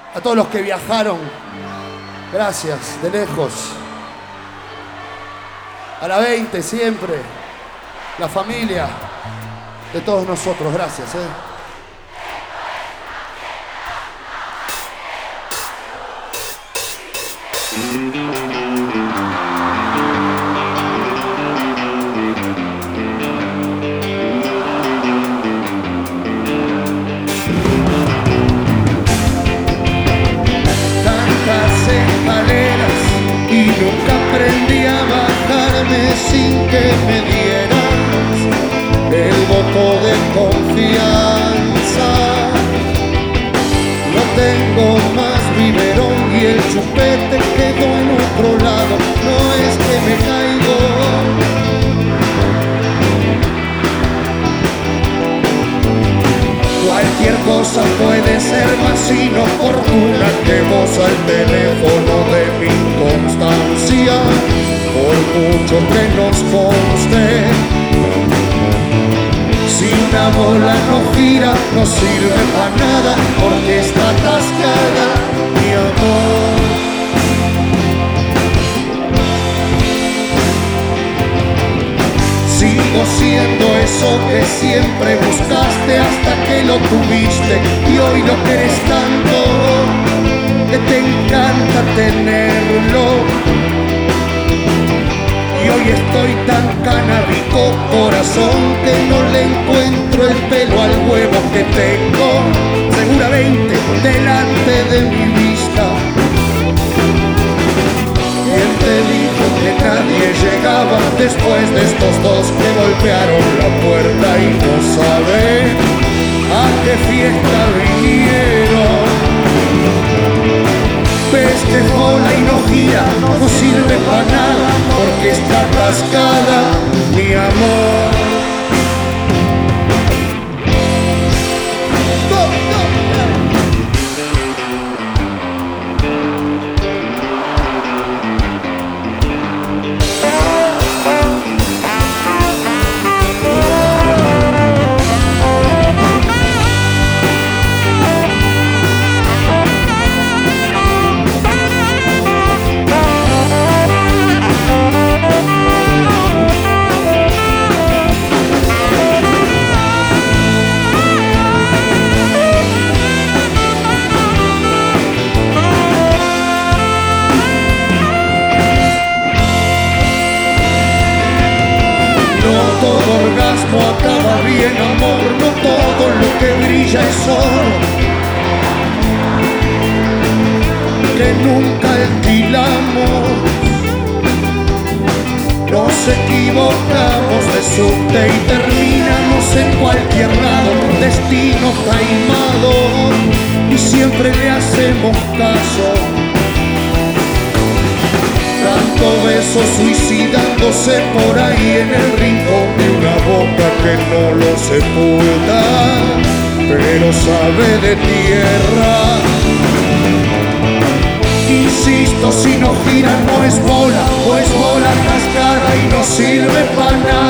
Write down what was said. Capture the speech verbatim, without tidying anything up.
A todos los que viajaron, gracias, de lejos. A la veinte siempre, la familia de todos nosotros, gracias. ¿eh? Nunca aprendí a bajarme sin que me dieras el voto de confianza. No tengo más biberón y el chupete quedó en otro lado. No es que me caigo, cualquier cosa puede ser más inoportuna que vos al teléfono de mi constancia, por mucho que nos conste. Si una bola no gira, no sirve para nada, porque está atascada, mi amor. Sigo siendo eso que siempre buscaste hasta que lo tuviste, y hoy lo querés tanto que te encanta tenerlo. Y hoy estoy tan canábico, corazón, que no le encuentro el pelo al huevo que tengo seguramente delante de mi vista. ¿Quién te dijo que nadie llegaba después de estos dos que golpearon la puerta y no saben a qué fiesta vinieron? Ves que bola y no gira, no sirve para nada, porque está atascada, mi amor. No acaba bien, amor, no todo lo que brilla es oro, que nunca alquilamos. Nos equivocamos de subte y terminamos en cualquier lado, destino taimado, y siempre le hacemos caso. Tanto beso suicidándose por ahí en el rincón de una boca que no lo sepulta, pero sabe de tierra. Insisto, si no gira no es bola, o es bola cascada y no sirve para nada.